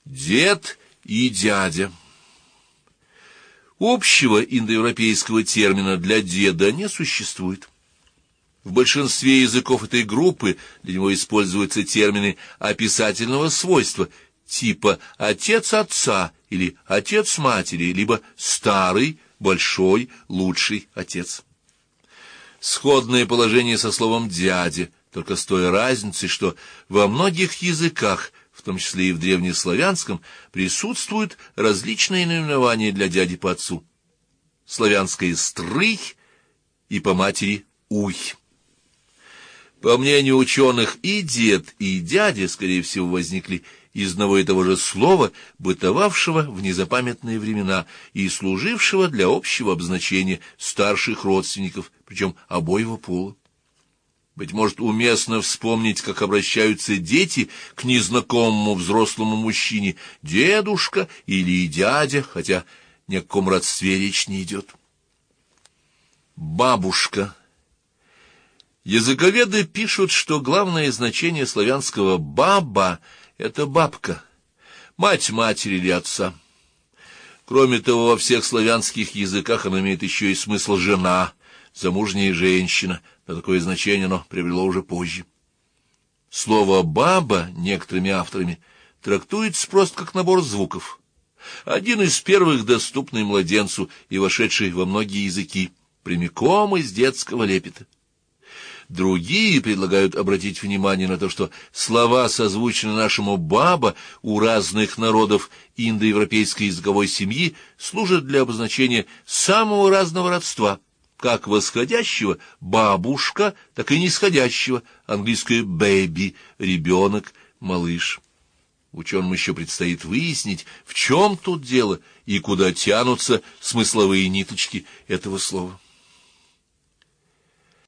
Дед и дядя. Общего индоевропейского термина для деда не существует. В большинстве языков этой группы для него используются термины описательного свойства, типа «отец отца» или «отец матери», либо «старый», «большой», «лучший отец». Сходное положение со словом «дядя», только с той разницей, что во многих языках, в том числе и в древнеславянском, присутствуют различные наименования для дяди по отцу. Славянское «стрый» и по матери «уй». По мнению ученых, и дед, и дядя, скорее всего, возникли из одного и того же слова, бытовавшего в незапамятные времена и служившего для общего обозначения старших родственников, причем обоего пола. Быть может, уместно вспомнить, как обращаются дети к незнакомому взрослому мужчине, дедушка или дядя, хотя ни о каком родстве речь не идет. Бабушка. Языковеды пишут, что главное значение славянского «баба» — это бабка, мать матери или отца. Кроме того, во всех славянских языках оно имеет еще и смысл «жена», замужняя женщина, но такое значение оно приобрело уже позже. Слово «баба» некоторыми авторами трактуется просто как набор звуков, один из первых доступный младенцу и вошедший во многие языки, прямиком из детского лепета. Другие предлагают обратить внимание на то, что слова, созвучные нашему «баба», у разных народов индоевропейской языковой семьи служат для обозначения самого разного родства, как восходящего «бабушка», так и нисходящего английское «baby» — ребенок, малыш. Ученым еще предстоит выяснить, в чем тут дело и куда тянутся смысловые ниточки этого слова.